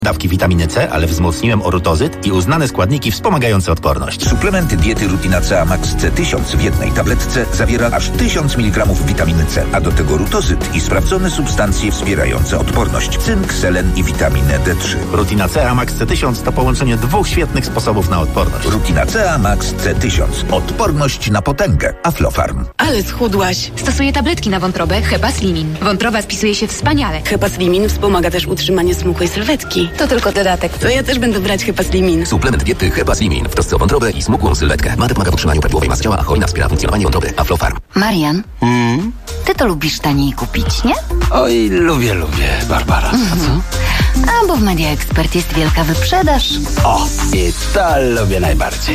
Dawki witaminy C, ale wzmocniłem orutozyt i uznane składniki wspomagające odporność. Suplement diety Rutina C Max C1000 w jednej tabletce zawiera aż 1000 mg witaminy C, a do tego rutozyt i sprawdzone substancje wspierające odporność: cynk, selen i witaminę D3. Rutina C Max C1000 to połączenie dwóch świetnych sposobów na odporność. Rutina C Max C1000. Odporność na potęgę. Aflofarm. Ale schudłaś. Stosuję tabletki na wątrobę Hepaslimin. Wątroba spisuje się wspaniale. Hepaslimin wspomaga też utrzymanie smukłej sylwetki. To tylko dodatek. To ja też będę brać Hepaslimin. Suplement diety Hepaslimin w trosce o wątrobę i smukłą sylwetkę. Mate pomaga w utrzymaniu prawidłowej masy ciała, a hojna wspiera funkcjonowanie wątroby. Aflofarm. Marian, ty to lubisz taniej kupić, nie? Oj, lubię, Barbara. A co? A bo w Media Expert jest wielka wyprzedaż. O, i to lubię najbardziej.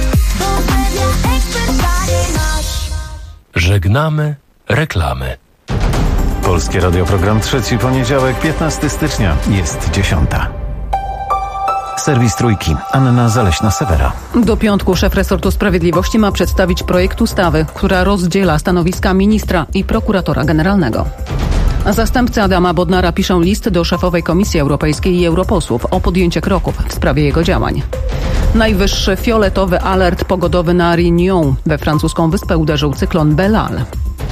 Żegnamy reklamy. Polskie Radio, program trzeci, poniedziałek, 15 stycznia, jest 10. Serwis Trójki. Anna Zaleśna-Sewera. Do piątku szef resortu sprawiedliwości ma przedstawić projekt ustawy, która rozdziela stanowiska ministra i prokuratora generalnego. Zastępcy Adama Bodnara piszą list do szefowej Komisji Europejskiej i europosłów o podjęcie kroków w sprawie jego działań. Najwyższy fioletowy alert pogodowy na Réunion. We francuską wyspę uderzył cyklon Belal.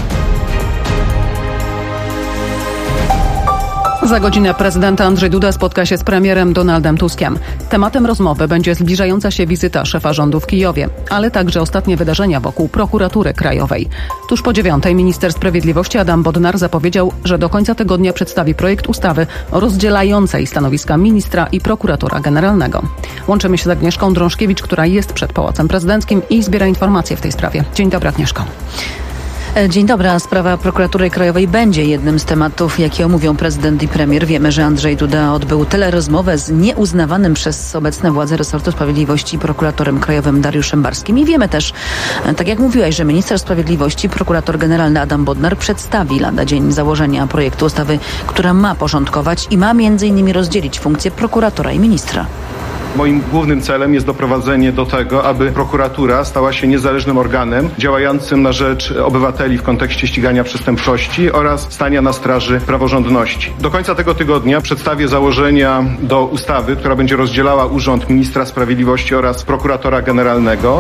Za godzinę prezydent Andrzej Duda spotka się z premierem Donaldem Tuskiem. Tematem rozmowy będzie zbliżająca się wizyta szefa rządu w Kijowie, ale także ostatnie wydarzenia wokół prokuratury krajowej. Tuż po 9:00 minister sprawiedliwości Adam Bodnar zapowiedział, że do końca tygodnia przedstawi projekt ustawy rozdzielającej stanowiska ministra i prokuratora generalnego. Łączymy się z Agnieszką Drążkiewicz, która jest przed Pałacem Prezydenckim i zbiera informacje w tej sprawie. Dzień dobry, Agnieszko. Dzień dobry. Sprawa prokuratury krajowej będzie jednym z tematów, jakie omówią prezydent i premier. Wiemy, że Andrzej Duda odbył telerozmowę z nieuznawanym przez obecne władze resortu sprawiedliwości prokuratorem krajowym Dariuszem Barskim. I wiemy też, tak jak mówiłaś, że minister sprawiedliwości, prokurator generalny Adam Bodnar przedstawi lada dzień założenia projektu ustawy, która ma porządkować i ma m.in. rozdzielić funkcje prokuratora i ministra. Moim głównym celem jest doprowadzenie do tego, aby prokuratura stała się niezależnym organem działającym na rzecz obywateli w kontekście ścigania przestępczości oraz stania na straży praworządności. Do końca tego tygodnia przedstawię założenia do ustawy, która będzie rozdzielała urząd ministra sprawiedliwości oraz prokuratora generalnego.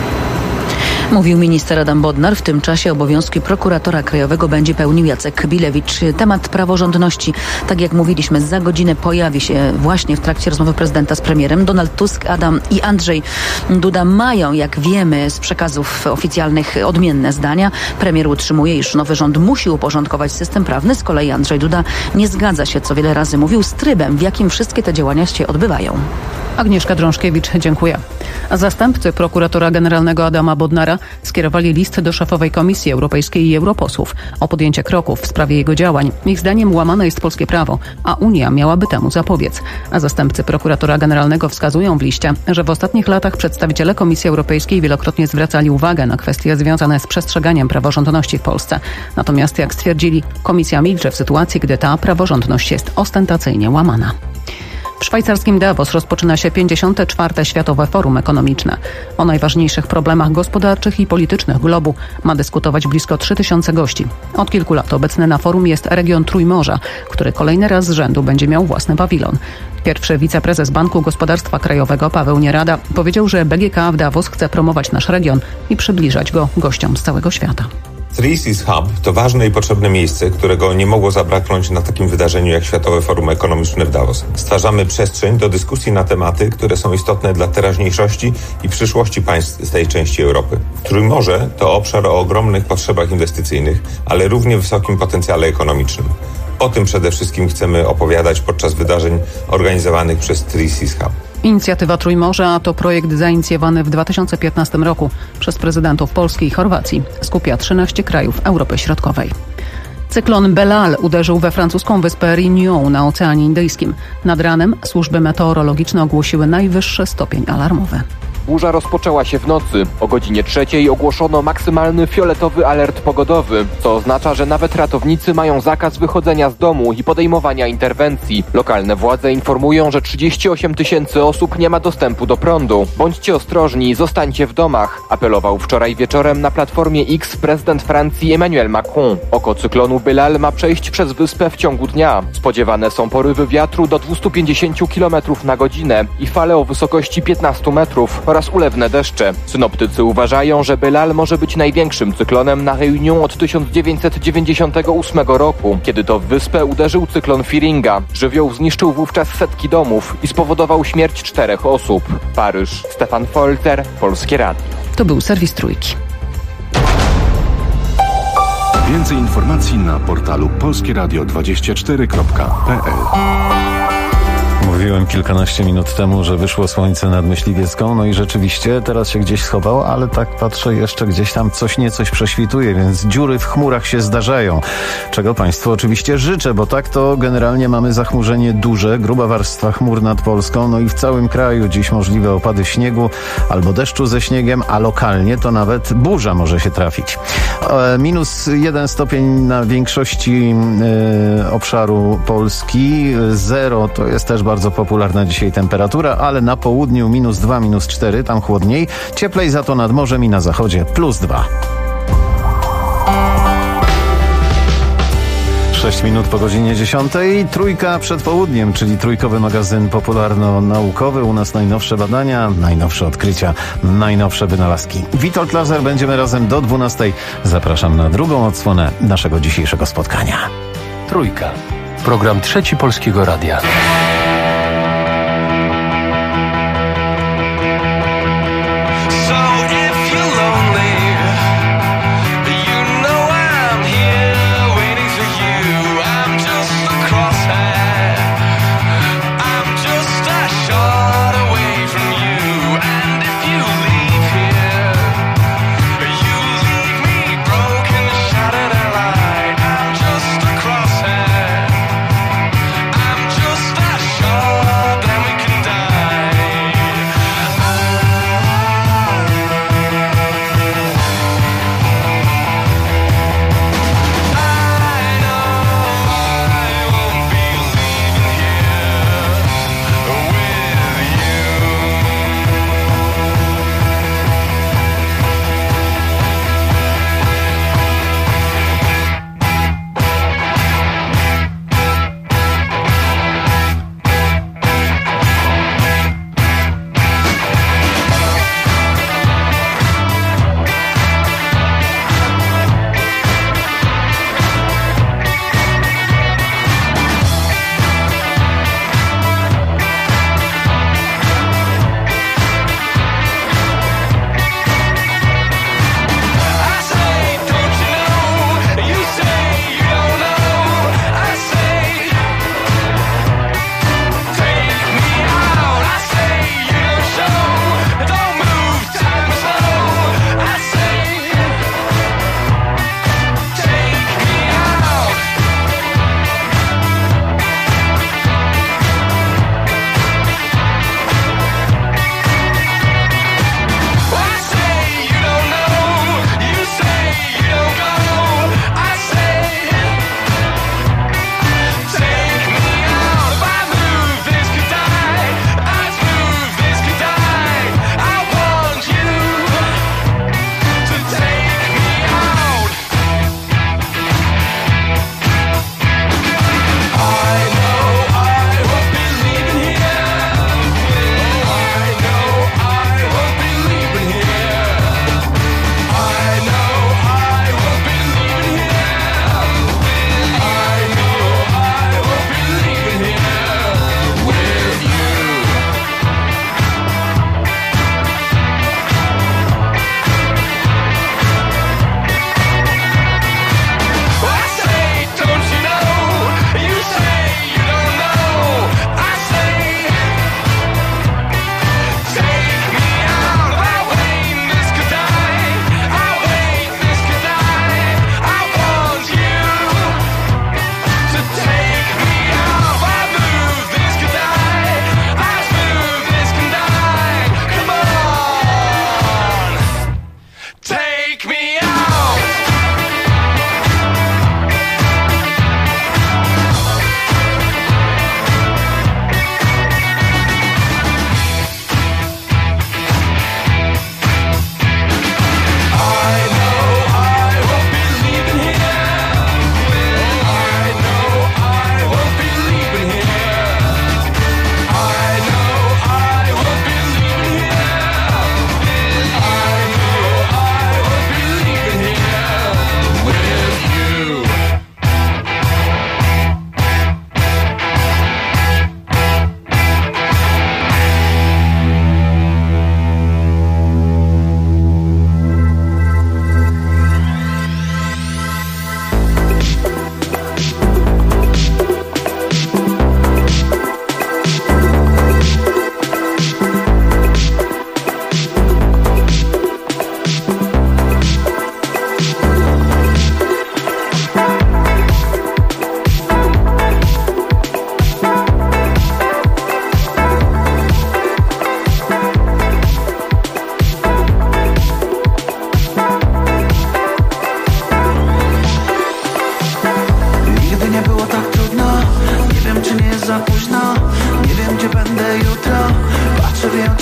Mówił minister Adam Bodnar. W tym czasie obowiązki prokuratora krajowego będzie pełnił Jacek Bilewicz. Temat praworządności, tak jak mówiliśmy, za godzinę pojawi się właśnie w trakcie rozmowy prezydenta z premierem. Donald Tusk, Adam i Andrzej Duda mają, jak wiemy z przekazów oficjalnych, odmienne zdania. Premier utrzymuje, iż nowy rząd musi uporządkować system prawny. Z kolei Andrzej Duda nie zgadza się, co wiele razy mówił, z trybem, w jakim wszystkie te działania się odbywają. Agnieszka Drążkiewicz, dziękuję. A zastępcy prokuratora generalnego Adama Bodnara skierowali list do szefowej Komisji Europejskiej i europosłów o podjęcie kroków w sprawie jego działań. Ich zdaniem łamane jest polskie prawo, a Unia miałaby temu zapobiec. A zastępcy prokuratora generalnego wskazują w liście, że w ostatnich latach przedstawiciele Komisji Europejskiej wielokrotnie zwracali uwagę na kwestie związane z przestrzeganiem praworządności w Polsce. Natomiast, jak stwierdzili, Komisja milczy w sytuacji, gdy ta praworządność jest ostentacyjnie łamana. W szwajcarskim Davos rozpoczyna się 54. Światowe Forum Ekonomiczne. O najważniejszych problemach gospodarczych i politycznych globu ma dyskutować blisko 3000 gości. Od kilku lat obecny na forum jest region Trójmorza, który kolejny raz z rzędu będzie miał własny pawilon. Pierwszy wiceprezes Banku Gospodarstwa Krajowego Paweł Nierada powiedział, że BGK w Davos chce promować nasz region i przybliżać go gościom z całego świata. Three Seas Hub to ważne i potrzebne miejsce, którego nie mogło zabraknąć na takim wydarzeniu jak Światowe Forum Ekonomiczne w Davos. Stwarzamy przestrzeń do dyskusji na tematy, które są istotne dla teraźniejszości i przyszłości państw z tej części Europy. Trójmorze to obszar o ogromnych potrzebach inwestycyjnych, ale równie wysokim potencjale ekonomicznym. O tym przede wszystkim chcemy opowiadać podczas wydarzeń organizowanych przez Three Seas Hub. Inicjatywa Trójmorza to projekt zainicjowany w 2015 roku przez prezydentów Polski i Chorwacji. Skupia 13 krajów Europy Środkowej. Cyklon Belal uderzył we francuską wyspę Réunion na Oceanie Indyjskim. Nad ranem służby meteorologiczne ogłosiły najwyższy stopień alarmowy. Burza rozpoczęła się w nocy. O godzinie 3 ogłoszono maksymalny fioletowy alert pogodowy, co oznacza, że nawet ratownicy mają zakaz wychodzenia z domu i podejmowania interwencji. Lokalne władze informują, że 38 000 osób nie ma dostępu do prądu. Bądźcie ostrożni, zostańcie w domach, apelował wczoraj wieczorem na platformie X prezydent Francji Emmanuel Macron. Oko cyklonu Bylal ma przejść przez wyspę w ciągu dnia. Spodziewane są porywy wiatru do 250 km na godzinę i fale o wysokości 15 metrów oraz ulewne deszcze. Synoptycy uważają, że Bylal może być największym cyklonem na Réunion od 1998 roku, kiedy to w wyspę uderzył cyklon Firinga. Żywioł zniszczył wówczas setki domów i spowodował śmierć 4 osób. Paryż, Stefan Folter, Polskie Radio. To był serwis Trójki. Więcej informacji na portalu polskieradio24.pl. Mówiłem kilkanaście minut temu, że wyszło słońce nad Myśliwiecką, no i rzeczywiście teraz się gdzieś schował, ale tak patrzę, jeszcze gdzieś tam coś prześwituje, więc dziury w chmurach się zdarzają, czego Państwu oczywiście życzę, bo tak to generalnie mamy zachmurzenie duże, gruba warstwa chmur nad Polską, no i w całym kraju dziś możliwe opady śniegu albo deszczu ze śniegiem, a lokalnie to nawet burza może się trafić. -1 stopień na większości obszaru Polski, 0 to jest też bardzo popularna dzisiaj temperatura, ale na południu -2, -4, tam chłodniej, cieplej za to nad morzem i na zachodzie +2. 6 minut po godzinie 10. Trójka przed południem, czyli trójkowy magazyn popularno-naukowy. U nas najnowsze badania, najnowsze odkrycia, najnowsze wynalazki. Witold Lazar, będziemy razem do 12. Zapraszam na drugą odsłonę naszego dzisiejszego spotkania. Trójka. Program Trzeci Polskiego Radia. I'm just a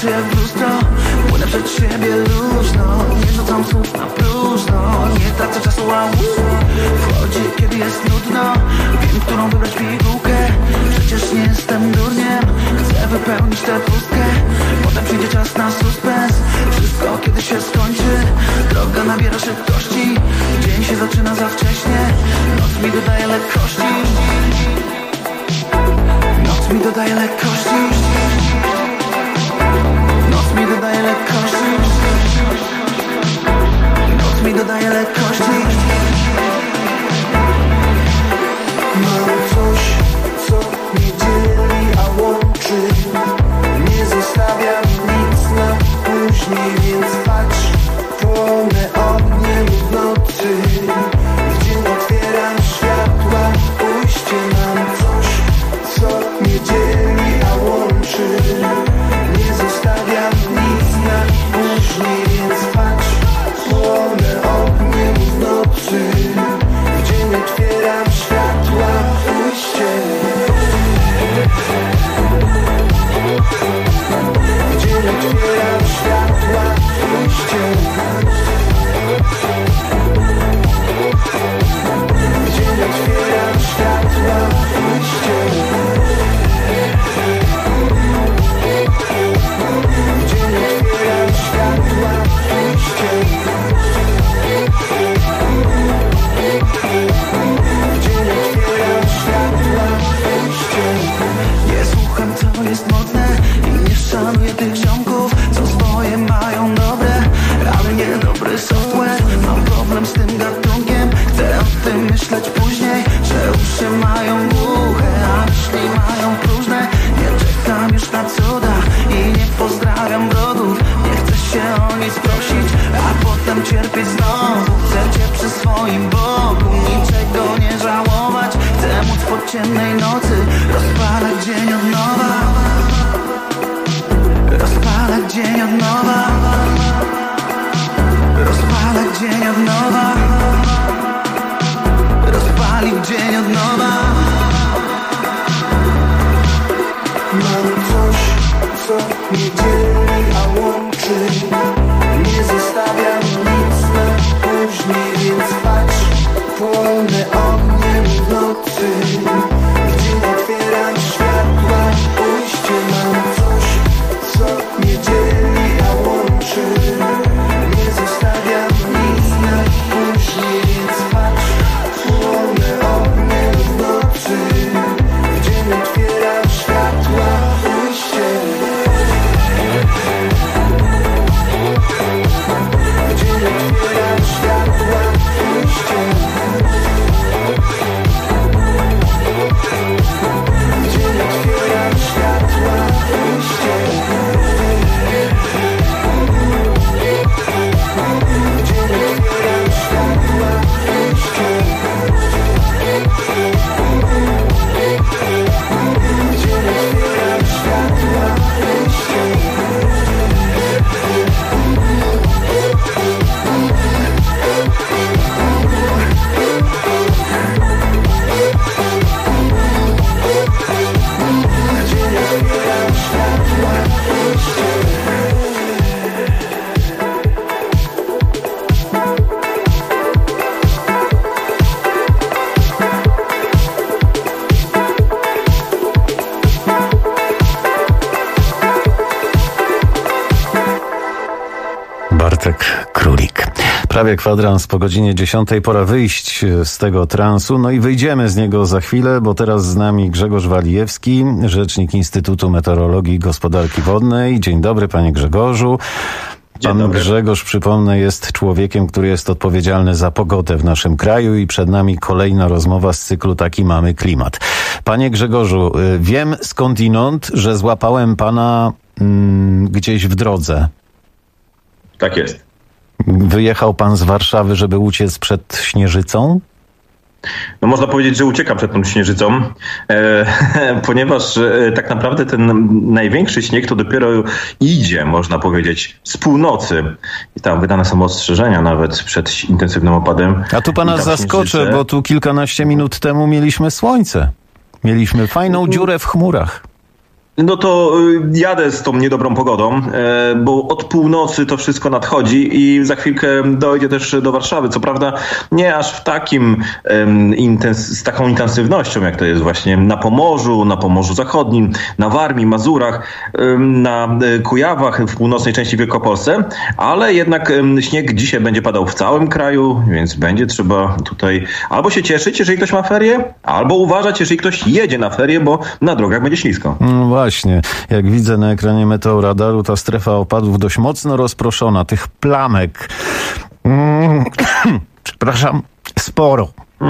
oczy jak w lustro, płynę przed siebie luźno, nie rzucam słów na próżno, nie tracę czasu, a wchodzi kiedy jest nudno. Wiem, którą wybrać pigułkę, przecież nie jestem durniem. Chcę wypełnić tę pustkę, potem przyjdzie czas na suspens. Wszystko kiedy się skończy, droga nabiera szybkości. Dzień się zaczyna za wcześnie, noc mi dodaje lekkości. Noc mi dodaje lekkości. Noc mi dodaje lekkości. Noc mi dodaje lekkości. Mam coś, co nie dzieli, a łączy. Nie zostawiam nic na później, więc patrz, płonę ogniem w nocy. W dzień otwieram światła, ujście. Mam coś, co nie dzieli, a łączy. Nie zostawiam nic na później, więc patrz, płonę ogniem w nocy. W dzień otwieram światła, ujście. W dzień otwieram światła, ujście. W dzień otwieram światła, ujście. W dzień otwieram światła, ujście. W dzień otwieram światła, ujście. Nie słucham, co jest modne i nie szanuję tych ziomków, co swoje mają dobre, ale nie dobry software. Mam problem z tym gatunkiem, chcę o tym myśleć później, że uszy mają głuche, a myśli mają próżne. Nie czekam już na cuda i nie pozdrawiam brodów. Nie chcę się o nic prosić, a potem cierpieć znowu. Chcę cię przy swoim boku, niczego nie żałować. Chcę móc po ciemnej nocy rozpalać dzień od nowa. Rozpalać dzień od nowa. Rozpalać dzień od nowa. Rozpalić dzień od nowa. Mam coś, co nie dzieli, a łączy. Nie zostawiam nic na później, więc patrz, płonę ogniem w nocy. W dzień otwieram światła, ujście. Mam coś, co nie dzieli, a łączy. Nie zostawiam nic na później, więc patrz, płonę ogniem w nocy. W dzień otwieram światła, ujście. W dzień otwieram światła, ujście. W dzień otwieram światła, ujście. W dzień otwieram światła, ujście. W dzień otwieram światła, ujście. Dzień otwieram światła, ujście. Bartek Królik. Prawie kwadrans po godzinie 10. Pora wyjść z tego transu. No i wyjdziemy z niego za chwilę, bo teraz z nami Grzegorz Walijewski, rzecznik Instytutu Meteorologii i Gospodarki Wodnej. Dzień dobry, panie Grzegorzu. Pan Grzegorz, przypomnę, jest człowiekiem, który jest odpowiedzialny za pogodę w naszym kraju i przed nami kolejna rozmowa z cyklu Taki mamy klimat. Panie Grzegorzu, wiem skądinąd, że złapałem pana gdzieś w drodze. Tak jest. Wyjechał pan z Warszawy, żeby uciec przed śnieżycą? No można powiedzieć, że ucieka przed tą śnieżycą, ponieważ tak naprawdę ten największy śnieg to dopiero idzie, można powiedzieć, z północy. I tam wydane są ostrzeżenia nawet przed intensywnym opadem. A tu pana zaskoczę, bo tu kilkanaście minut temu mieliśmy słońce. Mieliśmy fajną dziurę w chmurach. No to jadę z tą niedobrą pogodą, bo od północy to wszystko nadchodzi i za chwilkę dojdzie też do Warszawy. Co prawda nie aż w z taką intensywnością, jak to jest właśnie na Pomorzu Zachodnim, na Warmii, Mazurach, na Kujawach, w północnej części Wielkopolsce, ale jednak śnieg dzisiaj będzie padał w całym kraju, więc będzie trzeba tutaj albo się cieszyć, jeżeli ktoś ma ferie, albo uważać, jeżeli ktoś jedzie na ferie, bo na drogach będzie ślisko. Właśnie, jak widzę na ekranie meteoradaru, ta strefa opadów dość mocno rozproszona, tych plamek, przepraszam, sporo.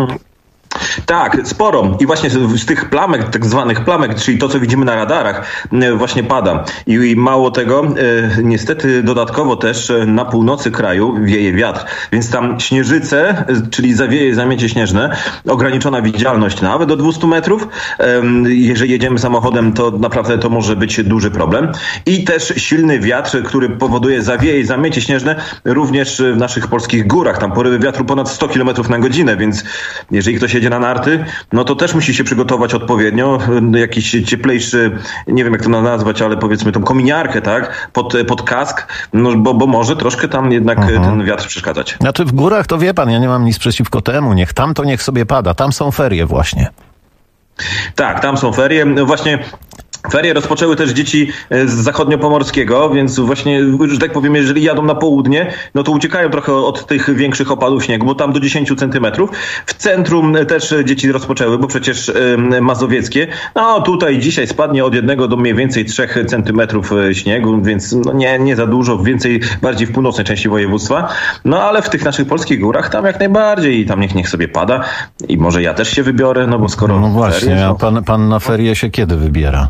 Tak, sporo. I właśnie z tych plamek, tak zwanych plamek, czyli to, co widzimy na radarach, właśnie pada. I mało tego, niestety dodatkowo też na północy kraju wieje wiatr. Więc tam śnieżyce, czyli zamiecie śnieżne, ograniczona widzialność nawet do 200 metrów. Jeżeli jedziemy samochodem, to naprawdę to może być duży problem. I też silny wiatr, który powoduje zawieje i zamiecie śnieżne również w naszych polskich górach. Tam porywy wiatru ponad 100 km na godzinę, więc jeżeli ktoś jedzie na narty, no to też musi się przygotować odpowiednio, jakiś cieplejszy, nie wiem jak to nazwać, ale powiedzmy tą kominiarkę, tak, pod kask, no, bo może troszkę tam jednak ten wiatr przeszkadzać. Znaczy w górach to wie pan, ja nie mam nic przeciwko temu, niech sobie pada, tam są ferie właśnie. Tak, tam są ferie, właśnie. Ferie rozpoczęły też dzieci z zachodniopomorskiego, więc właśnie, że tak powiem, jeżeli jadą na południe, no to uciekają trochę od tych większych opadów śniegu, bo tam do 10 centymetrów. W centrum też dzieci rozpoczęły, bo przecież mazowieckie. No tutaj dzisiaj spadnie od 1 do mniej więcej 3 centymetrów śniegu, więc no nie za dużo, bardziej w północnej części województwa. No ale w tych naszych polskich górach tam jak najbardziej i tam niech sobie pada. I może ja też się wybiorę, no bo skoro... No właśnie, ferie, a pan na ferie się kiedy wybiera?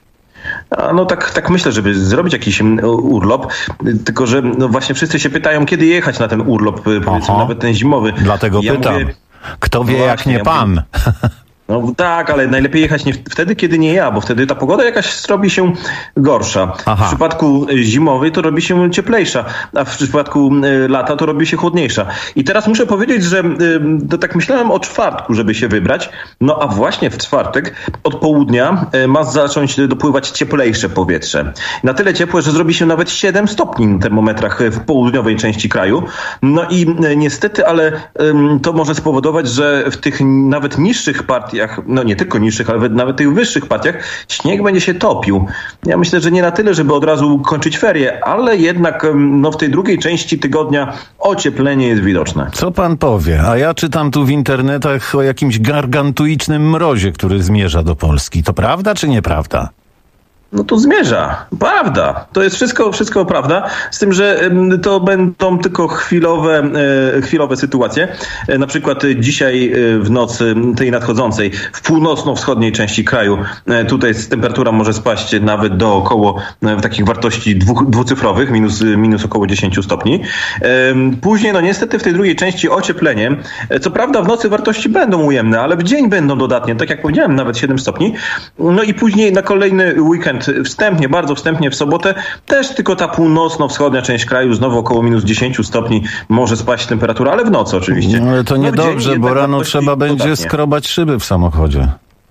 No tak myślę, żeby zrobić jakiś urlop, tylko że no właśnie wszyscy się pytają, kiedy jechać na ten urlop, powiedzmy nawet ten zimowy. Dlatego pytam, kto wie jak nie pan? No tak, ale najlepiej jechać nie wtedy, kiedy nie ja, bo wtedy ta pogoda jakaś robi się gorsza. W przypadku zimowej to robi się cieplejsza, a w przypadku lata to robi się chłodniejsza. I teraz muszę powiedzieć, że to tak myślałem o czwartku, żeby się wybrać, no a właśnie w czwartek od południa ma zacząć dopływać cieplejsze powietrze. Na tyle ciepłe, że zrobi się nawet 7 stopni na termometrach w południowej części kraju. No i niestety, ale to może spowodować, że w tych nawet niższych partiach, no nie tylko niższych, ale nawet tych wyższych partiach, śnieg będzie się topił. Ja myślę, że nie na tyle, żeby od razu kończyć ferie, ale jednak no, w tej drugiej części tygodnia ocieplenie jest widoczne. Co pan powie? A ja czytam tu w internetach o jakimś gargantuicznym mrozie, który zmierza do Polski. To prawda czy nieprawda? No to zmierza. Prawda. To jest wszystko prawda. Z tym, że to będą tylko chwilowe sytuacje. Na przykład dzisiaj w nocy tej nadchodzącej w północno-wschodniej części kraju tutaj temperatura może spaść nawet do około takich wartości dwucyfrowych, minus około 10 stopni. Później, no niestety w tej drugiej części ocieplenie. Co prawda w nocy wartości będą ujemne, ale w dzień będą dodatnie, tak jak powiedziałem, nawet 7 stopni. No i później na kolejny weekend bardzo wstępnie w sobotę też tylko ta północno-wschodnia część kraju znowu około minus 10 stopni może spaść temperatura, ale w nocy oczywiście. No, ale to niedobrze, bo rano trzeba będzie skrobać szyby w samochodzie.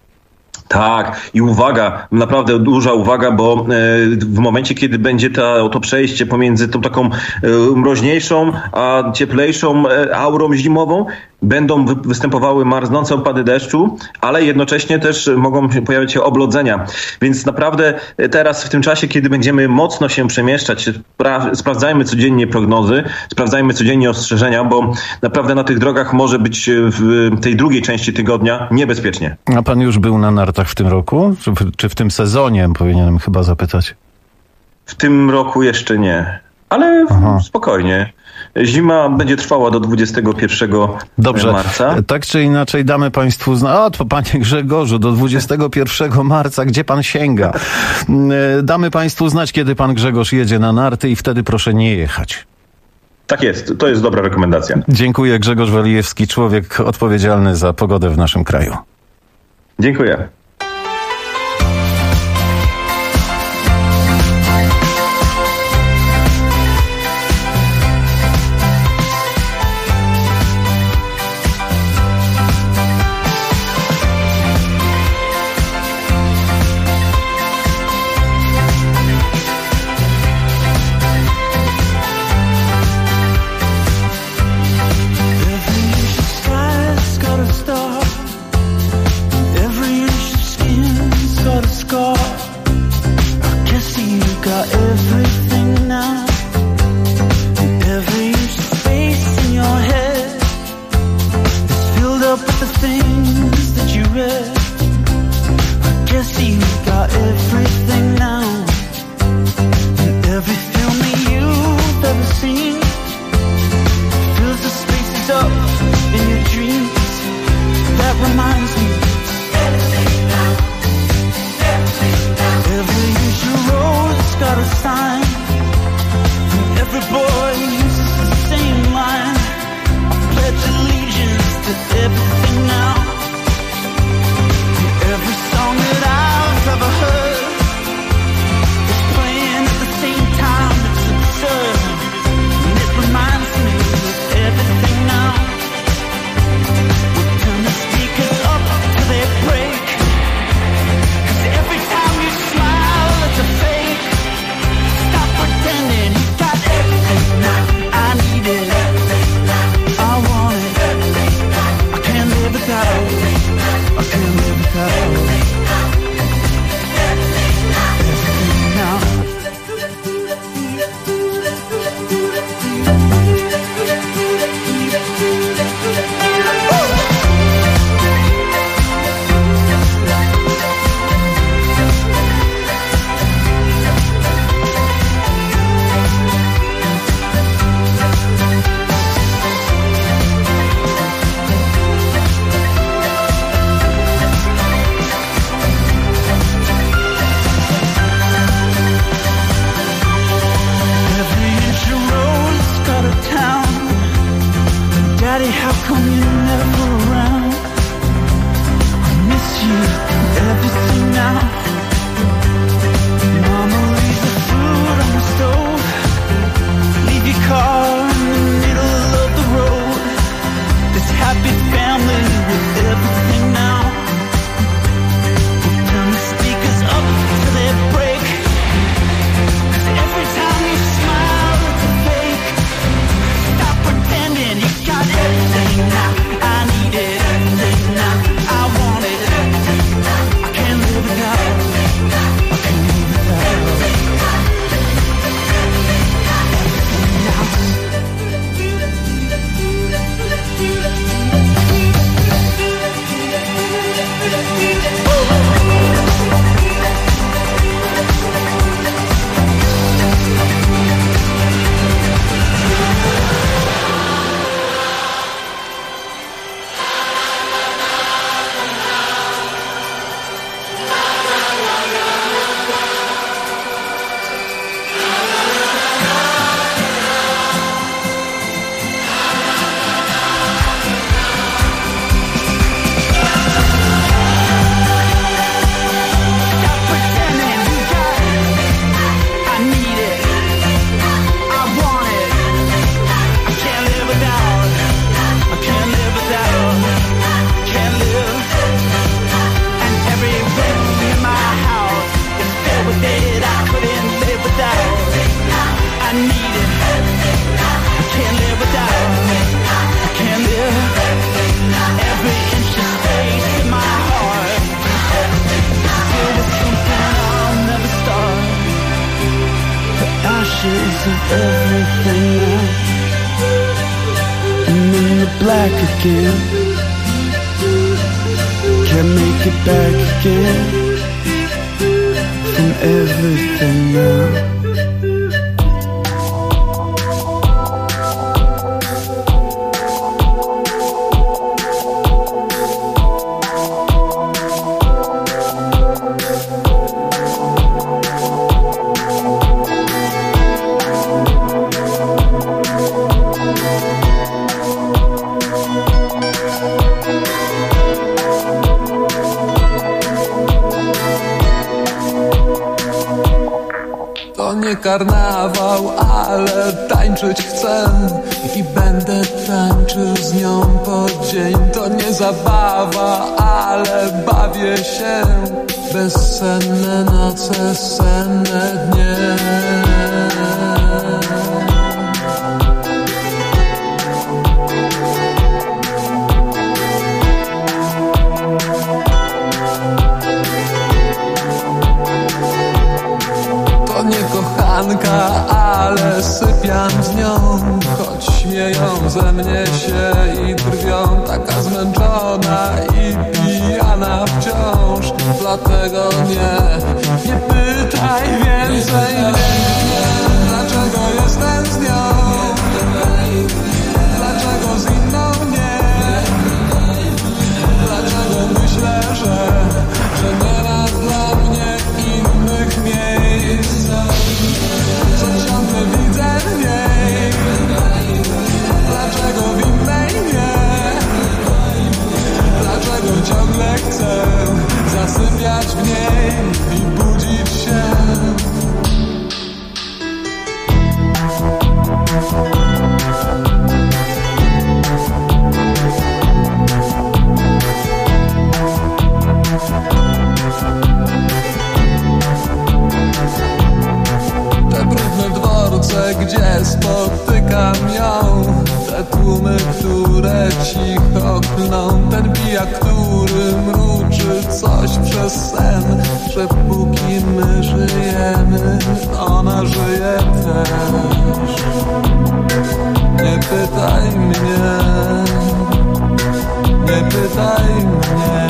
Tak, i uwaga, naprawdę duża uwaga, bo w momencie, kiedy będzie to przejście pomiędzy tą taką mroźniejszą, a cieplejszą aurą zimową, będą występowały marznące opady deszczu, ale jednocześnie też mogą pojawiać się oblodzenia. Więc naprawdę teraz w tym czasie, kiedy będziemy mocno się przemieszczać, sprawdzajmy codziennie prognozy, sprawdzajmy codziennie ostrzeżenia, bo naprawdę na tych drogach może być w tej drugiej części tygodnia niebezpiecznie. A pan już był na nartach w tym roku? Czy w tym sezonie, powinienem chyba zapytać? W tym roku jeszcze nie, ale spokojnie. Zima będzie trwała do 21 marca. Tak czy inaczej damy państwu to panie Grzegorzu, do 21 marca, gdzie pan sięga? Damy państwu znać, kiedy pan Grzegorz jedzie na narty i wtedy proszę nie jechać. Tak jest, to jest dobra rekomendacja. Dziękuję, Grzegorz Walijewski, człowiek odpowiedzialny za pogodę w naszym kraju. Dziękuję. got everything now. Every inch of space in your head is filled up with the things that you read. I guess you got everything now. And every film that you've ever seen fills the spaces up in your dreams. That reminds me. Every usual road's got a sign. And every boy uses the same line. I pledge allegiance to everything now. And every song that I've ever heard is playing at the same time. It's absurd. And it reminds me of everything now. We'll turn the speakers up till they break. Every time you smile, it's a fake. Stop pretending you got everything now. I need it, I want it. I can't live without it. I can't live without it. Everything now. Daddy, how come you're never around? I miss you and everything now. Mama, leave the food on the stove. Leave your car in the middle of the road. This happy family with everything now. We'll turn the speakers up till they break. 'Cause every time you smile, it's a fake. Stop pretending you got everything now. I need it, everything now. I want it. I can't live without it. I can't live without it. Everything now. Of everything now, and then the black again. Can't make it back again from everything now. Karnawał, ale tańczyć chcę i będę tańczył z nią po dzień. To nie zabawa, ale bawię się. Bezsenne noce, senne dnie. To nie kochanie. pijanka, ale sypiam z nią. Choć śmieją ze mnie się i drwią, taka zmęczona i pijana wciąż. Dlatego nie pytaj więcej mnie, dlaczego jestem z nią, dlaczego z inną nie, dlaczego myślę, że nie ma dla mnie innych miejsc, co ciągle widzę w niej, dlaczego w innej nie, dlaczego ciągle chcę zasypiać w niej i budzić się. Te brudne dworce, gdzie spotykam ją, te tłumy, które cicho klną, ten pijak, który mruczy coś przez sen, że póki my żyjemy, ona żyje też. Nie pytaj mnie, nie pytaj mnie,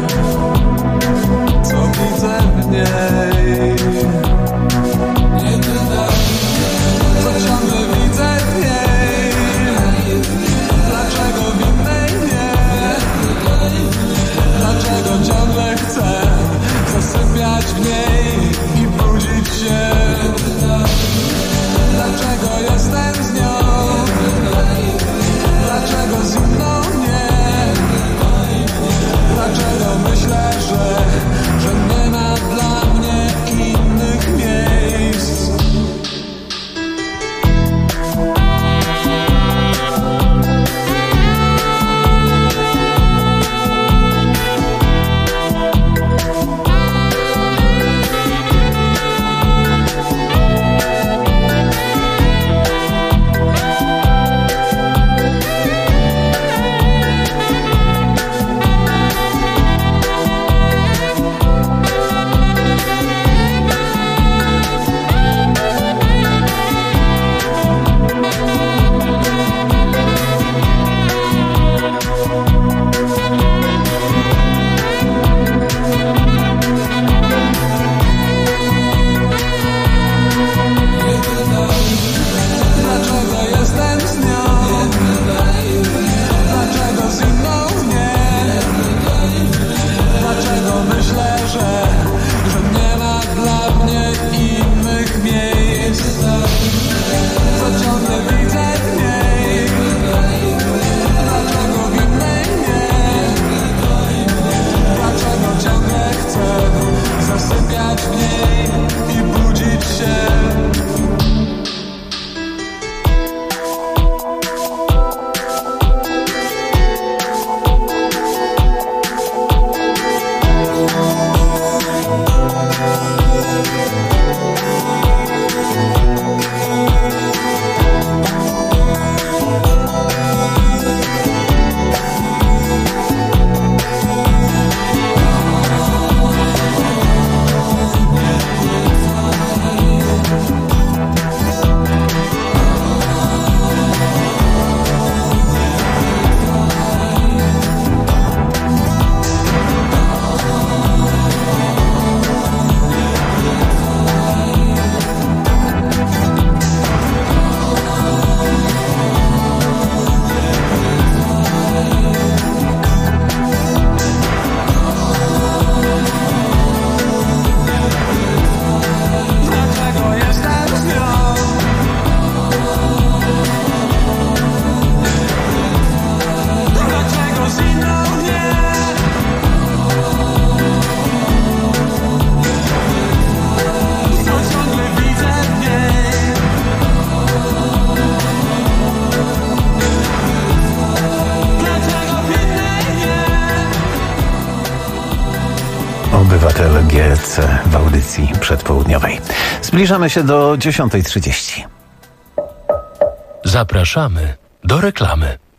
co widzę w niej. Nie pytaj mnie, co ciągle widzę w niej, dlaczego w innej nie, dlaczego ciągle chcę zasypiać w niej i budzić się. Dlaczego jestem z nią, dlaczego z inną nie, dlaczego myślę, że nie ma dla mnie innych miejsc. Obywatel GC w audycji przedpołudniowej. Zbliżamy się do 10:30. Zapraszamy do reklamy.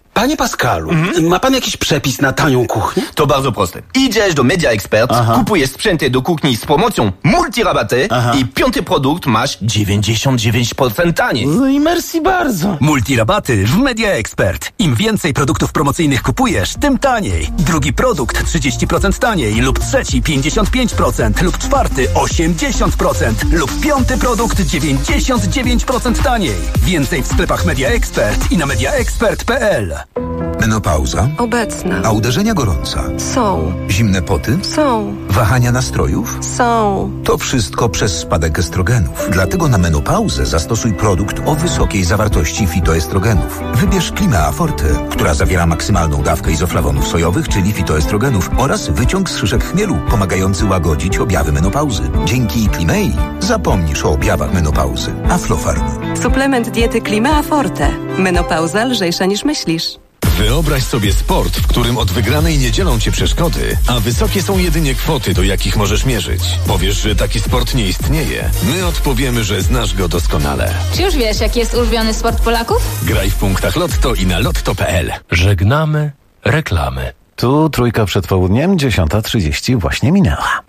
Panie Pascalu, ma pan jakiś przepis na tanią kuchnię? To bardzo proste. Idziesz do Media Expert, kupujesz sprzęty do kuchni z promocją multirabaty i piąty produkt masz 99% taniej. No i merci bardzo. Multirabaty w Media Expert. Im więcej produktów promocyjnych kupujesz, tym taniej. Drugi produkt 30% taniej lub trzeci 55% lub czwarty 80% lub piąty produkt 99% taniej. Więcej w sklepach Media Expert i na mediaexpert.pl. Menopauza? Obecna. A uderzenia gorąca? Są. Zimne poty? Są. Wahania nastrojów? Są. To wszystko przez spadek estrogenów. Dlatego na menopauzę zastosuj produkt o wysokiej zawartości fitoestrogenów. Wybierz Climea Forte, która zawiera maksymalną dawkę izoflawonów sojowych, czyli fitoestrogenów, oraz wyciąg z szyszek chmielu, pomagający łagodzić objawy menopauzy. Dzięki Climei zapomnisz o objawach menopauzy. Aflofarm. Suplement diety Climea Forte. Menopauza lżejsza niż myślisz. Wyobraź sobie sport, w którym od wygranej nie dzielą cię przeszkody, a wysokie są jedynie kwoty, do jakich możesz mierzyć. Powiesz, że taki sport nie istnieje? My odpowiemy, że znasz go doskonale. Czy już wiesz, jaki jest ulubiony sport Polaków? Graj w punktach Lotto i na lotto.pl. Żegnamy reklamy. Tu Trójka przed południem, 10:30 właśnie minęła.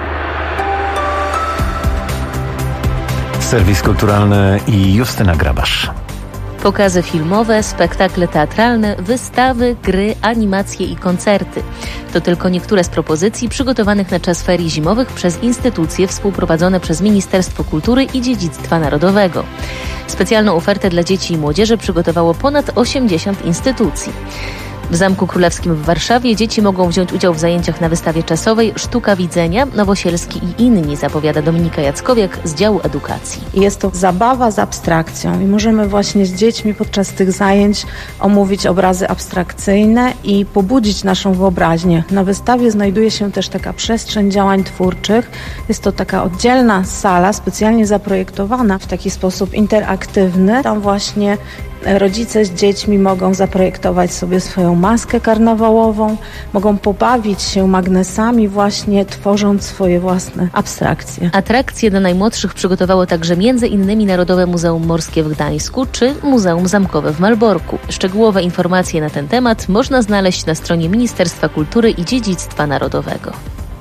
Serwis kulturalny i Justyna Grabasz. Pokazy filmowe, spektakle teatralne, wystawy, gry, animacje i koncerty. To tylko niektóre z propozycji przygotowanych na czas ferii zimowych przez instytucje współprowadzone przez Ministerstwo Kultury i Dziedzictwa Narodowego. Specjalną ofertę dla dzieci i młodzieży przygotowało ponad 80 instytucji. W Zamku Królewskim w Warszawie dzieci mogą wziąć udział w zajęciach na wystawie czasowej Sztuka Widzenia, Nowosielski i inni, zapowiada Dominika Jackowiak z działu edukacji. Jest to zabawa z abstrakcją i możemy właśnie z dziećmi podczas tych zajęć omówić obrazy abstrakcyjne i pobudzić naszą wyobraźnię. Na wystawie znajduje się też taka przestrzeń działań twórczych. Jest to taka oddzielna sala, specjalnie zaprojektowana w taki sposób interaktywny. Tam właśnie rodzice z dziećmi mogą zaprojektować sobie swoją maskę karnawałową, mogą pobawić się magnesami właśnie tworząc swoje własne abstrakcje. Atrakcje dla najmłodszych przygotowało także m.in. Narodowe Muzeum Morskie w Gdańsku czy Muzeum Zamkowe w Malborku. Szczegółowe informacje na ten temat można znaleźć na stronie Ministerstwa Kultury i Dziedzictwa Narodowego.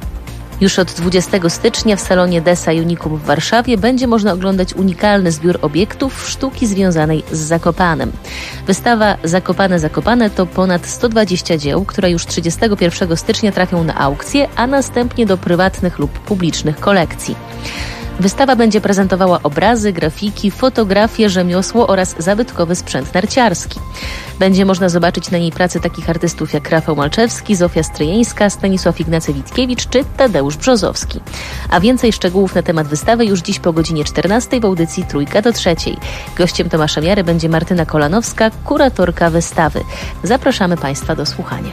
Już od 20 stycznia w salonie Dessa Unicum w Warszawie będzie można oglądać unikalny zbiór obiektów sztuki związanej z Zakopanem. Wystawa Zakopane to ponad 120 dzieł, które już 31 stycznia trafią na aukcję, a następnie do prywatnych lub publicznych kolekcji. Wystawa będzie prezentowała obrazy, grafiki, fotografie, rzemiosło oraz zabytkowy sprzęt narciarski. Będzie można zobaczyć na niej prace takich artystów jak Rafał Malczewski, Zofia Stryjeńska, Stanisław Ignacy Witkiewicz czy Tadeusz Brzozowski. A więcej szczegółów na temat wystawy już dziś po godzinie 14 w audycji Trójka do trzeciej. Gościem Tomasza Miary będzie Martyna Kolanowska, kuratorka wystawy. Zapraszamy Państwa do słuchania.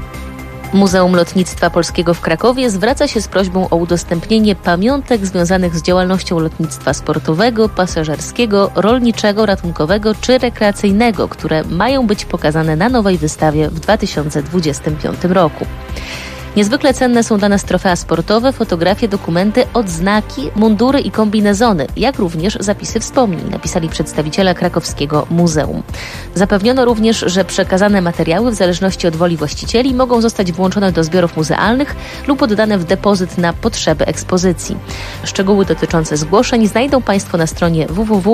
Muzeum Lotnictwa Polskiego w Krakowie zwraca się z prośbą o udostępnienie pamiątek związanych z działalnością lotnictwa sportowego, pasażerskiego, rolniczego, ratunkowego czy rekreacyjnego, które mają być pokazane na nowej wystawie w 2025 roku. Niezwykle cenne są dla nas trofea sportowe, fotografie, dokumenty, odznaki, mundury i kombinezony, jak również zapisy wspomnień, napisali przedstawiciele krakowskiego muzeum. Zapewniono również, że przekazane materiały w zależności od woli właścicieli mogą zostać włączone do zbiorów muzealnych lub oddane w depozyt na potrzeby ekspozycji. Szczegóły dotyczące zgłoszeń znajdą Państwo na stronie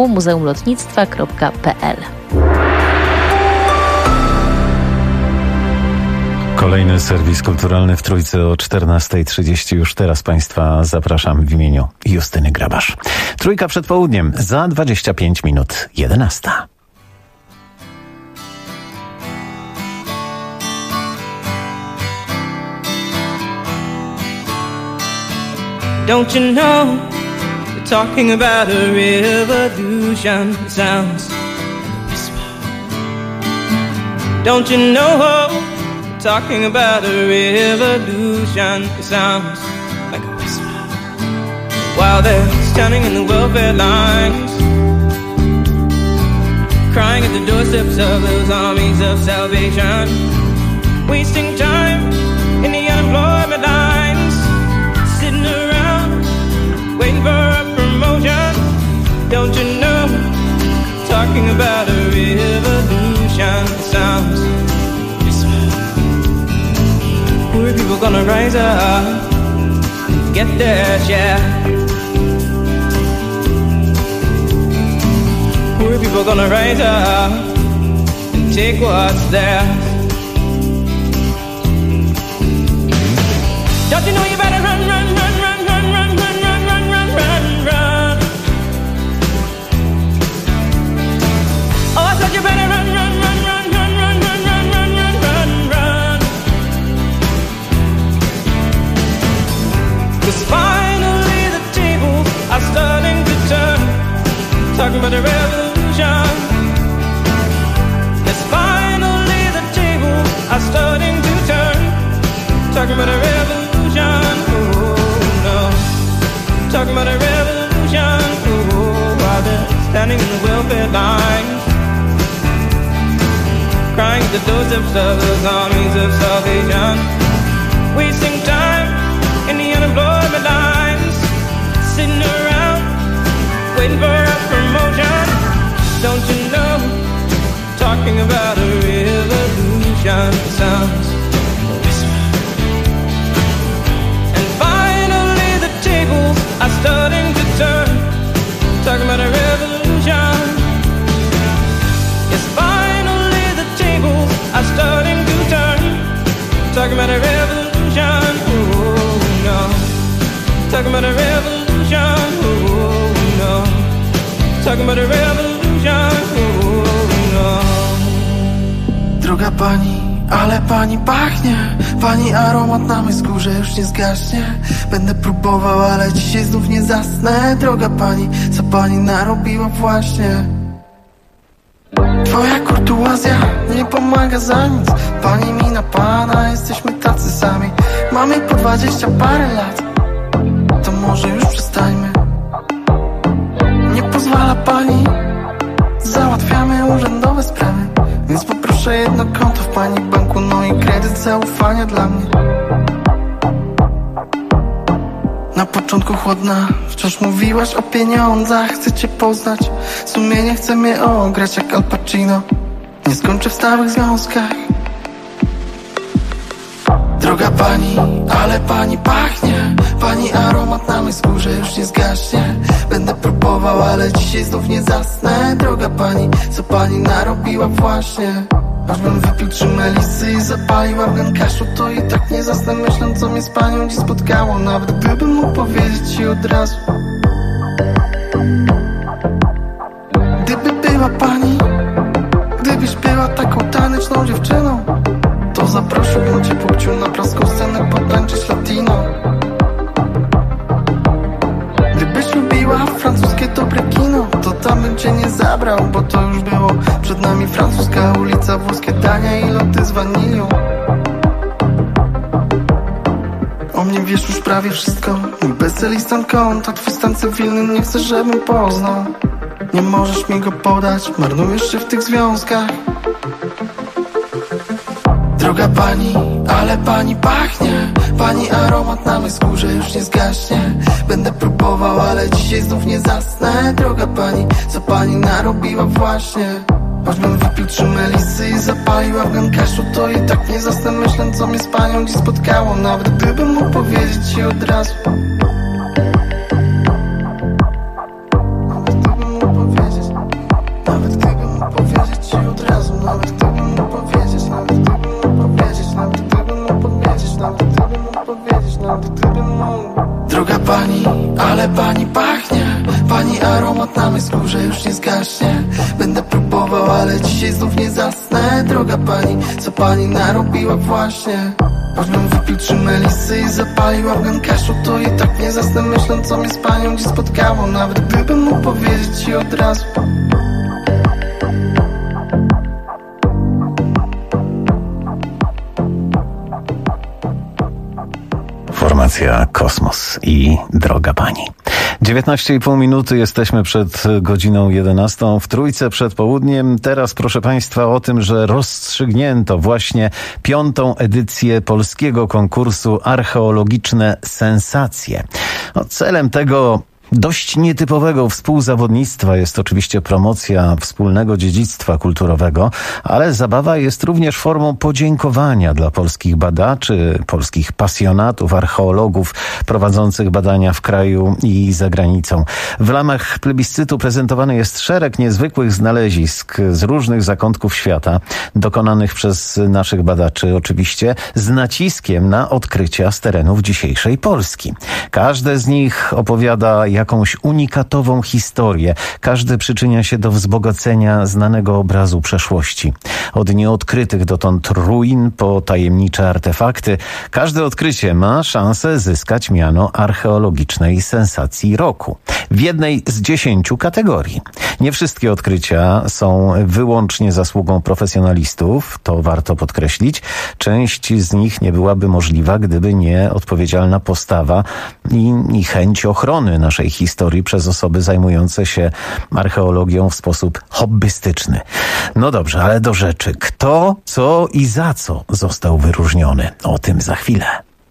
www.muzeumlotnictwa.pl. Kolejny serwis kulturalny w Trójce o 14:30. Już teraz Państwa zapraszam w imieniu Justyny Grabasz. Trójka przed południem, za 25 minut 11. Don't you know, we're talking about a revolution. It sounds like a whisper. Don't you know, talking about a revolution. It sounds like a whisper. While they're standing in the welfare lines, crying at the doorsteps of those armies of salvation, wasting time in the unemployment lines, sitting around waiting for a promotion. Don't you know, talking about a revolution. It sounds gonna rise up, get their share? Poor people gonna rise up and take what's theirs. Don't you know you better run, run, run, run, run, run, run, run, run, run, run, run. Oh, I said you better run, run, run, run, run, run, run, run, run, run, run, run. 'Cause finally the tables are starting to turn. Talking about the revolution. Yes, finally the tables are starting to turn. Talking about a revolution, oh no. Talking about a revolution, oh, while they're standing in the welfare lines, crying the doorsteps of those armies of salvation, wasting time in the unemployment lines, sitting around waiting for a promotion. Don't you know, talking about a revolution sounds are starting to turn. Talking about a revolution. Yes, finally the tables are starting to turn. Talking about a revolution. Oh no. Talking about a revolution. Oh no. Talking about a revolution. Oh no. Droga pani, ale pani pachnie. Pani aromat na mej skórze już nie zgaśnie. Będę próbował, ale dzisiaj znów nie zasnę. Droga pani, co pani narobiła właśnie? Twoja kurtuazja nie pomaga za nic. Pani mi na pana, jesteśmy tacy sami. Mamy po 20 parę lat. To może już przestańmy. Nie pozwala pani, załatwiamy urzędowe sprawy. Więc poproszę jedno konto w pani banku, no i kredyt zaufania dla mnie. Na początku chłodna, wciąż mówiłaś o pieniądzach. Chcę cię poznać, sumienie chce mnie ograć jak Al Pacino. Nie skończę w stałych związkach. Droga pani, ale pani pachnie. Pani aromat na mej skórze już nie zgaśnie. Będę próbował, ale dzisiaj znów nie zasnę. Droga pani, co pani narobiła właśnie? Aż bym wypił 3 melisy i zapalił afgan kaszu, to i tak nie zasnę, myśląc, co mnie z panią dziś spotkało. Nawet gdybym mógł powiedzieć ci od razu. Gdyby była pani, gdybyś była taką taneczną dziewczyną, to zaprosiłbym cię płciu na praską scenę potańczyć latino. Gdybyś lubiła francuskie dobre kino, to tam bym cię nie zabrał, bo to już było przed nami. Francuska ulica, włoskie dania i loty z wanilią. O mnie wiesz już prawie wszystko. Mój bestseller i stan konta, twój stan cywilny nie chcę, żebym poznał. Nie możesz mi go podać, marnujesz się w tych związkach. Droga pani, ale pani pachnie. Pani aromat na mej skórze już nie zgaśnie. Będę próbował, ale dzisiaj znów nie zasnę. Droga pani, co pani narobiła właśnie? Choćbym wypił 3 melisy i zapalił afgan kaszu, to i tak nie zasnę, myśląc, co mnie z panią dziś spotkało. Nawet gdybym mógł powiedzieć ci od razu. Nawet gdybym mógł powiedzieć ci od razu. Nawet gdybym mógł powiedzieć, nawet gdybym mógł powiedzieć, nawet gdybym mógł powiedzieć, nawet gdybym mógł powiedzieć, nawet gdybym mógł. Droga pani, ale pani pachnie. Pani aromat na mej skórze już nie zgaśnie. Będę próbował, ale dzisiaj znów nie zasnę. Droga pani, co pani narobiła właśnie? Choćbym wypił 3 melisy i zapalił afgan kaszu, to i tak nie zasnę, myśląc, co mnie z panią dziś spotkało. Nawet gdybym mógł powiedzieć ci od razu. Formacja Kosmos i Droga Pani. 19,5 minuty, jesteśmy przed godziną 11 w Trójce przed południem. Teraz, proszę Państwa, o tym, że rozstrzygnięto właśnie 5. edycję polskiego konkursu Archeologiczne Sensacje. Celem tego dość nietypowego współzawodnictwa jest oczywiście promocja wspólnego dziedzictwa kulturowego, ale zabawa jest również formą podziękowania dla polskich badaczy, polskich pasjonatów, archeologów prowadzących badania w kraju i za granicą. W ramach plebiscytu prezentowany jest szereg niezwykłych znalezisk z różnych zakątków świata, dokonanych przez naszych badaczy oczywiście, z naciskiem na odkrycia z terenów dzisiejszej Polski. Każde z nich opowiada jakąś unikatową historię. Każdy przyczynia się do wzbogacenia znanego obrazu przeszłości. Od nieodkrytych dotąd ruin po tajemnicze artefakty, każde odkrycie ma szansę zyskać miano archeologicznej sensacji roku. W jednej z 10 kategorii. Nie wszystkie odkrycia są wyłącznie zasługą profesjonalistów, to warto podkreślić. Część z nich nie byłaby możliwa, gdyby nie odpowiedzialna postawa i chęć ochrony naszej historii przez osoby zajmujące się archeologią w sposób hobbystyczny. No dobrze, ale do rzeczy. Kto, co i za co został wyróżniony? O tym za chwilę.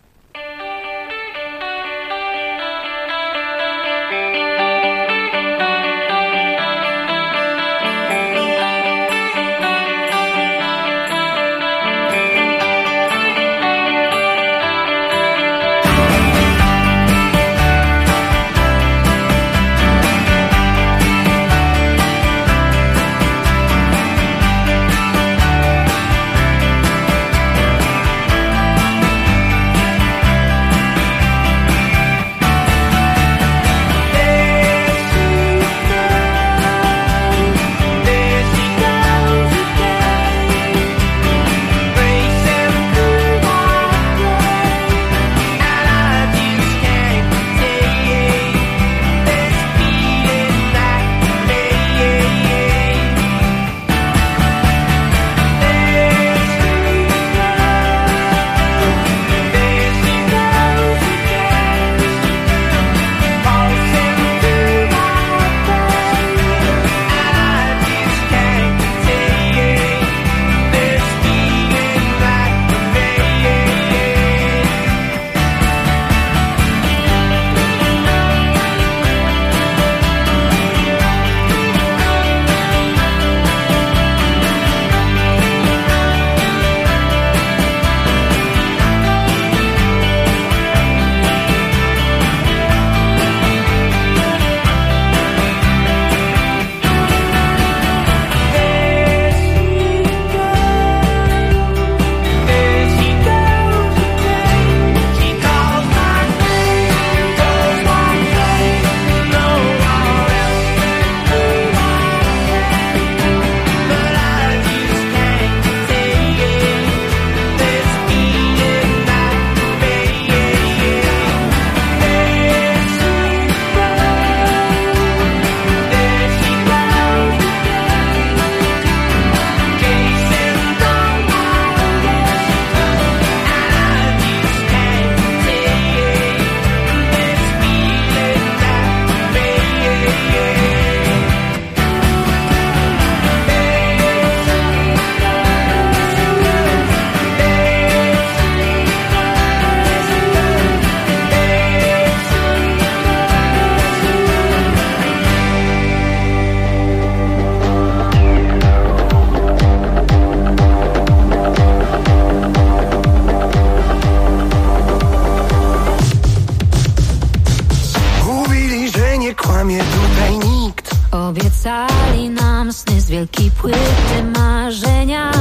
Obiecali nam sny z wielkiej płyty marzenia.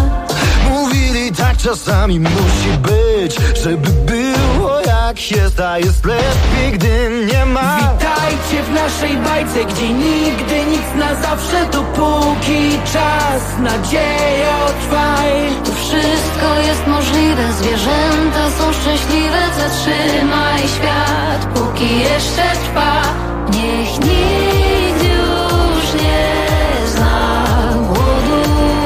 Mówili tak czasami musi być, żeby było jak jest, a jest lepiej, gdy nie ma. Witajcie w naszej bajce, gdzie nigdy nic na zawsze, dopóki czas, nadzieja trwaj. Tu wszystko jest możliwe, zwierzęta są szczęśliwe. Zatrzymaj świat, póki jeszcze trwa. Niech nikt już nie zna głodu.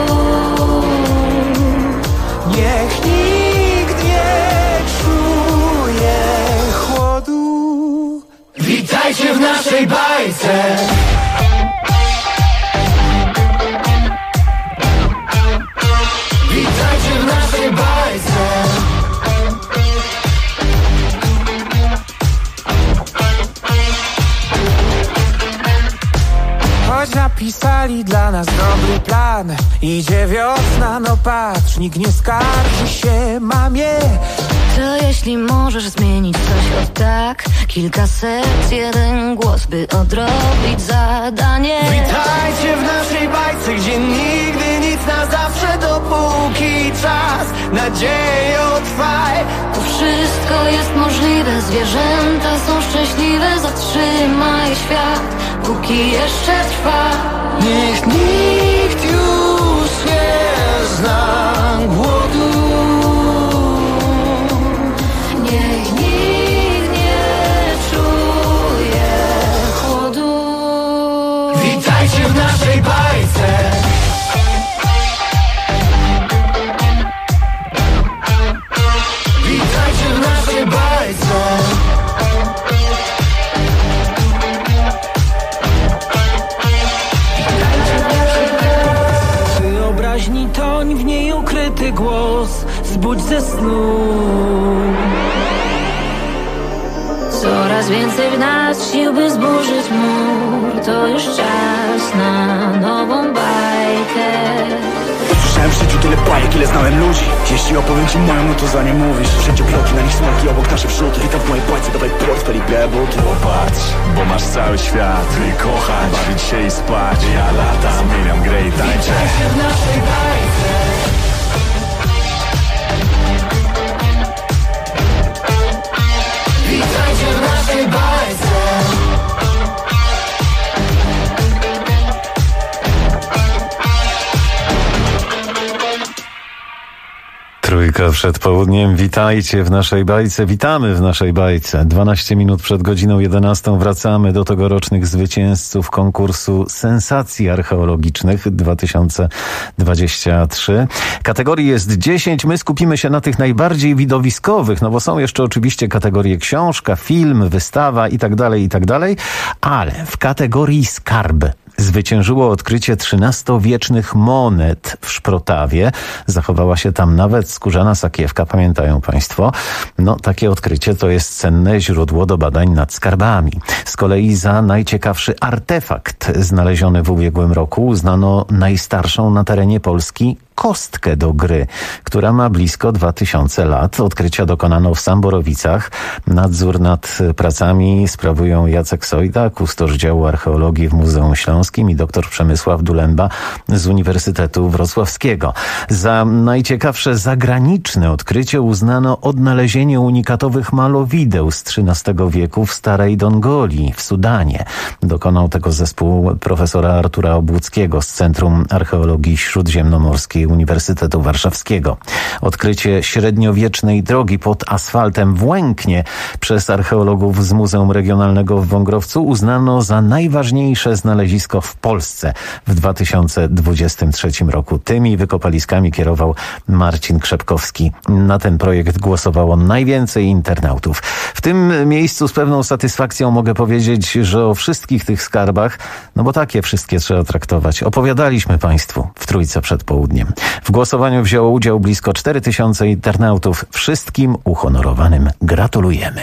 Niech nikt nie czuje chłodu. Witajcie w naszej bajce. Witajcie w naszej bajce. choć napisali dla nas dobry plan. Idzie wiosna, no patrz, nikt nie skarży się mamie. To jeśli możesz zmienić coś od tak, kilka serc, jeden głos, by odrobić zadanie. Witajcie w naszej bajce, gdzie nigdy nic na zawsze, dopóki czas nadzieję trwaj. Tu wszystko jest możliwe, zwierzęta są szczęśliwe. Zatrzymaj świat, póki jeszcze trwa. Niech nikt już nie zna głodu. Niech nikt nie czuje chłodu. Witajcie w naszej bajce. Witajcie w naszej bajce. Wyobraźni toń, w niej ukryty głos, zbudź ze snu. Coraz więcej w nas sił, by zburzyć mur. To już czas na nową bajkę. Słyszałem w życiu tyle bajek, ile znałem ludzi. Jeśli opowiem ci moją, no to za nie mówisz. Wszędzie bloki, na nich smoki, obok nasze wrzuty. Witam w mojej bajce, dawaj portfel i białe buty. Popatrz, bo masz cały świat. Ty kochać, bawić się i spać. Ja latam, zmieniam grę i tańczę. Witajcie w naszej bajce. Witajcie w naszej bajce. Trójka przed południem. Witajcie w naszej bajce. Witamy w naszej bajce. 12 minut przed godziną 11 wracamy do tegorocznych zwycięzców konkursu Sensacji Archeologicznych 2023. Kategorii jest 10. My skupimy się na tych najbardziej widowiskowych, no bo są jeszcze oczywiście kategorie książka, film, wystawa i tak dalej, ale w kategorii skarb zwyciężyło odkrycie XIII-wiecznych monet w Szprotawie. Zachowała się tam nawet skórzana sakiewka, pamiętają państwo? No, takie odkrycie to jest cenne źródło do badań nad skarbami. Z kolei za najciekawszy artefakt znaleziony w ubiegłym roku uznano najstarszą na terenie Polski kostkę do gry, która ma blisko 2000 lat. Odkrycia dokonano w Samborowicach. Nadzór nad pracami sprawują Jacek Sojda, kustosz działu archeologii w Muzeum Śląskim i dr Przemysław Dulemba z Uniwersytetu Wrocławskiego. Za najciekawsze zagraniczne odkrycie uznano odnalezienie unikatowych malowideł z XIII wieku w Starej Dongolii w Sudanie. Dokonał tego zespół profesora Artura Obłuckiego z Centrum Archeologii Śródziemnomorskiej Uniwersytetu Warszawskiego. Odkrycie średniowiecznej drogi pod asfaltem w Łęknie przez archeologów z Muzeum Regionalnego w Wągrowcu uznano za najważniejsze znalezisko w Polsce w 2023 roku. Tymi wykopaliskami kierował Marcin Krzepkowski. Na ten projekt głosowało najwięcej internautów. W tym miejscu z pewną satysfakcją mogę powiedzieć, że o wszystkich tych skarbach, no bo takie wszystkie trzeba traktować, opowiadaliśmy państwu w Trójce przed południem. W głosowaniu wzięło udział blisko 4000 internautów. Wszystkim uhonorowanym gratulujemy.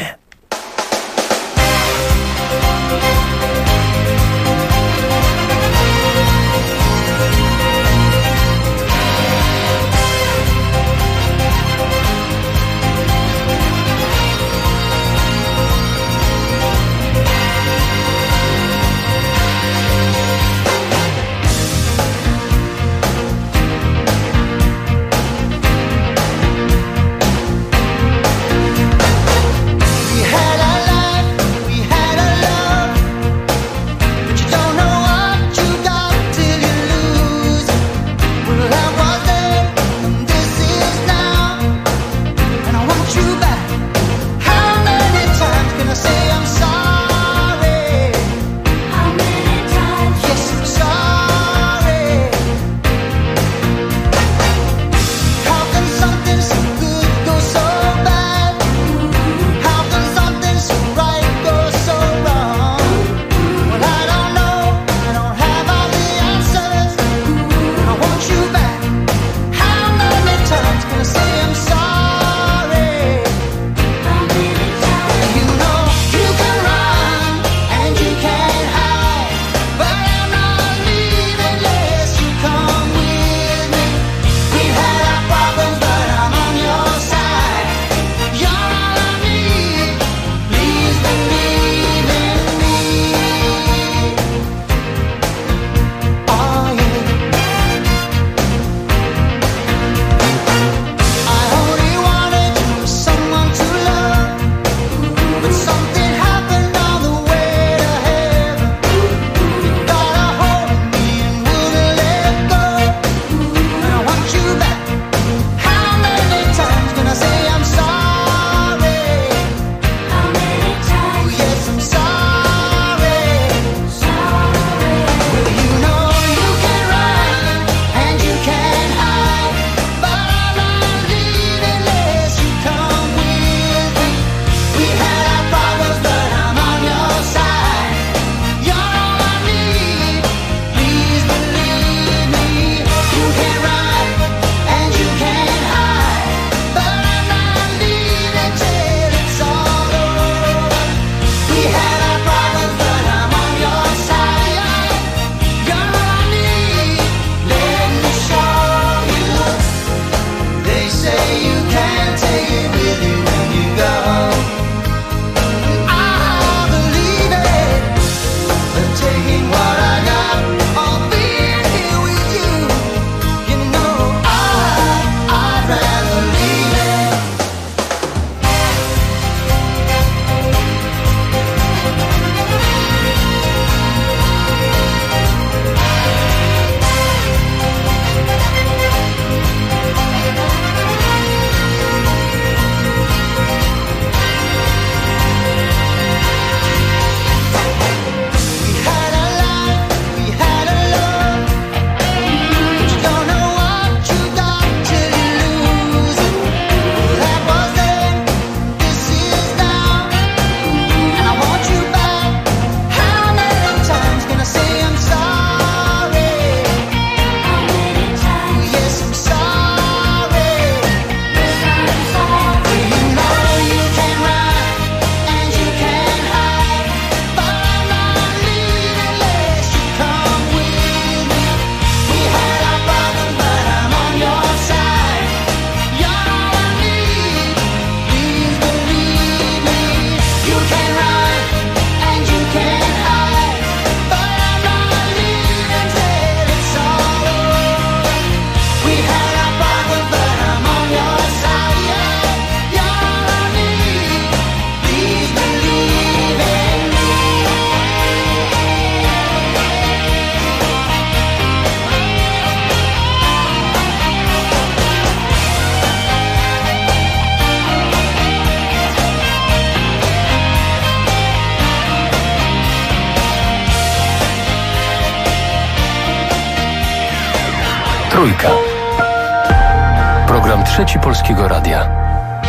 Trójka. Program Trzeci Polskiego Radia.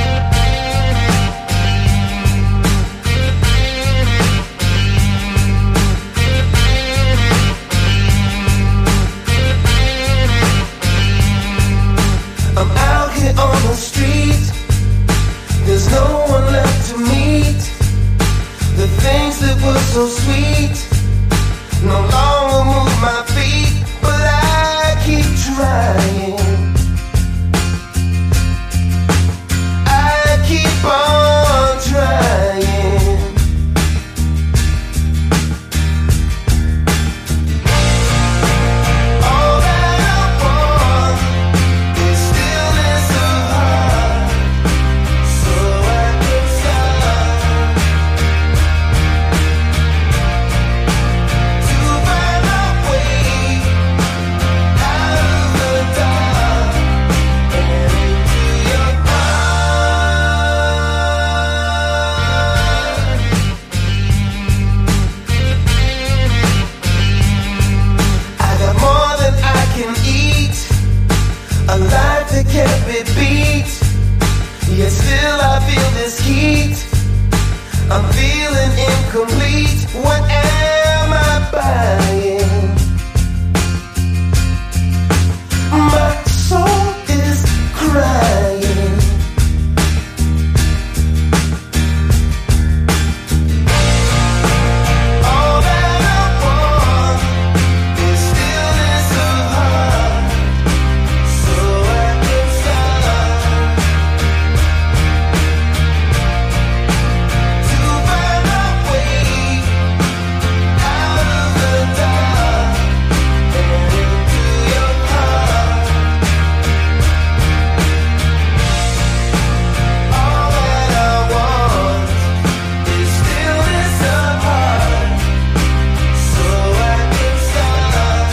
On the street, there's no one left to meet. The things that were so sweet no longer move my feet, but I keep trying. I keep on trying. All that I want is stillness of heart, so I can start to find a way out of the dark and into your heart. I got more than I can eat, a life that can't be beat, yet still I feel this heat. I'm feeling incomplete. What am I buying? My soul is crying. All that I want is stillness of heart, so I can start to find a way out of the dark and into your heart. All that I want is stillness of heart, so I can start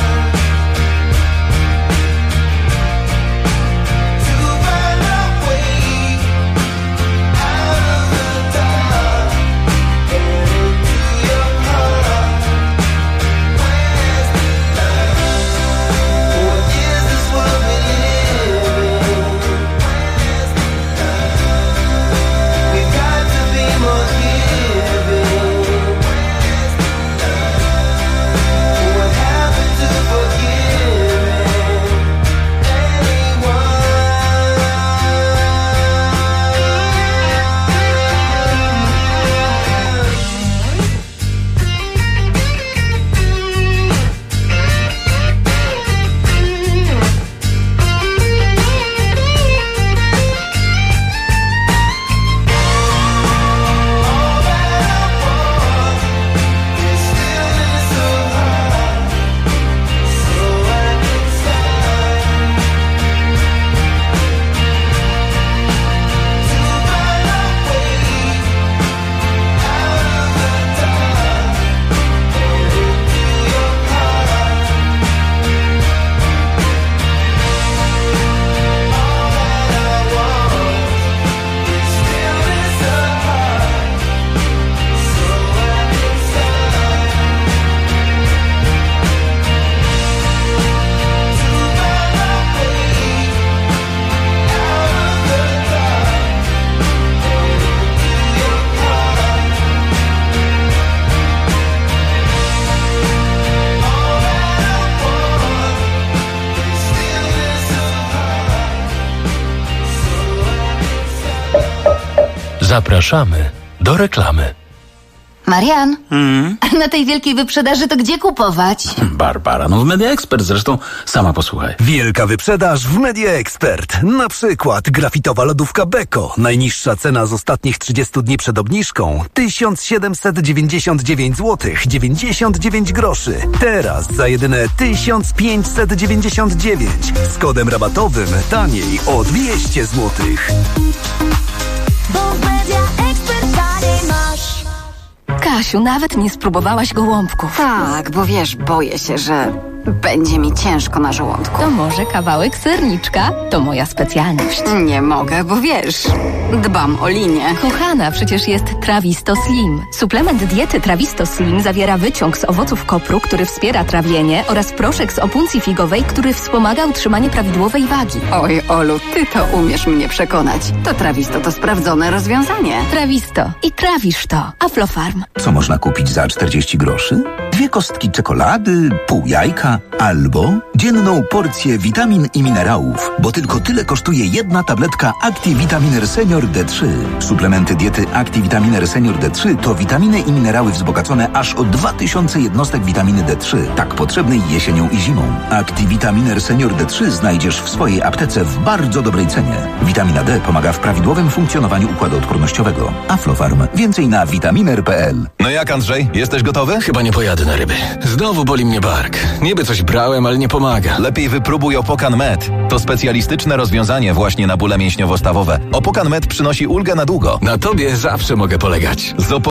to find a way out of the dark and into your heart. Where's the love? What is this world we live in? Where's the love? We've got to be more giving. Where's the love? What happened to forgiving anyone? All that I want is stillness of heart, so I can start to find a way out of the dark and into your heart. All that I want is stillness of heart, so I can start to find a way out of the dark and into your heart. All that I want is stillness of heart, so I can start. Zapraszamy do reklamy. Marian, a na tej wielkiej wyprzedaży to gdzie kupować? Barbara, no w Media Expert, zresztą sama posłuchaj. Wielka wyprzedaż w Media Expert. Na przykład grafitowa lodówka Beko. Najniższa cena z ostatnich 30 dni przed obniżką 1799 zł 99 groszy. Teraz za jedyne 1599. Z kodem rabatowym taniej o 200 zł. Bo w Media Expert taniej masz. Kasiu, nawet nie spróbowałaś gołąbków. Tak, bo wiesz, boję się, że będzie mi ciężko na żołądku. To może kawałek serniczka? To moja specjalność. Nie mogę, bo wiesz, dbam o linię. Kochana, przecież jest Trawisto Slim. Suplement diety Trawisto Slim zawiera wyciąg z owoców kopru, który wspiera trawienie, oraz proszek z opuncji figowej, który wspomaga utrzymanie prawidłowej wagi. Oj, Olu, ty to umiesz mnie przekonać. To Trawisto to sprawdzone rozwiązanie. Trawisto. I trawisz to. Aflofarm. Co można kupić za 40 groszy? 2 kostki czekolady, pół jajka albo dzienną porcję witamin i minerałów, bo tylko tyle kosztuje jedna tabletka ActiVitaminer Senior D3. Suplementy diety ActiVitaminer Senior D3 to witaminy i minerały wzbogacone aż o 2000 jednostek witaminy D3, tak potrzebnej jesienią i zimą. ActiVitaminer Senior D3 znajdziesz w swojej aptece w bardzo dobrej cenie. Witamina D pomaga w prawidłowym funkcjonowaniu układu odpornościowego. Aflofarm. Więcej na vitaminer.pl. No jak, Andrzej? Jesteś gotowy? Chyba nie pojadę na ryby. Znowu boli mnie bark. Niby coś brałem, ale nie pomaga. Lepiej wypróbuj Opokan Med. To specjalistyczne rozwiązanie właśnie na bóle mięśniowo-stawowe. Opokan Med przynosi ulgę na długo. Na tobie zawsze mogę polegać.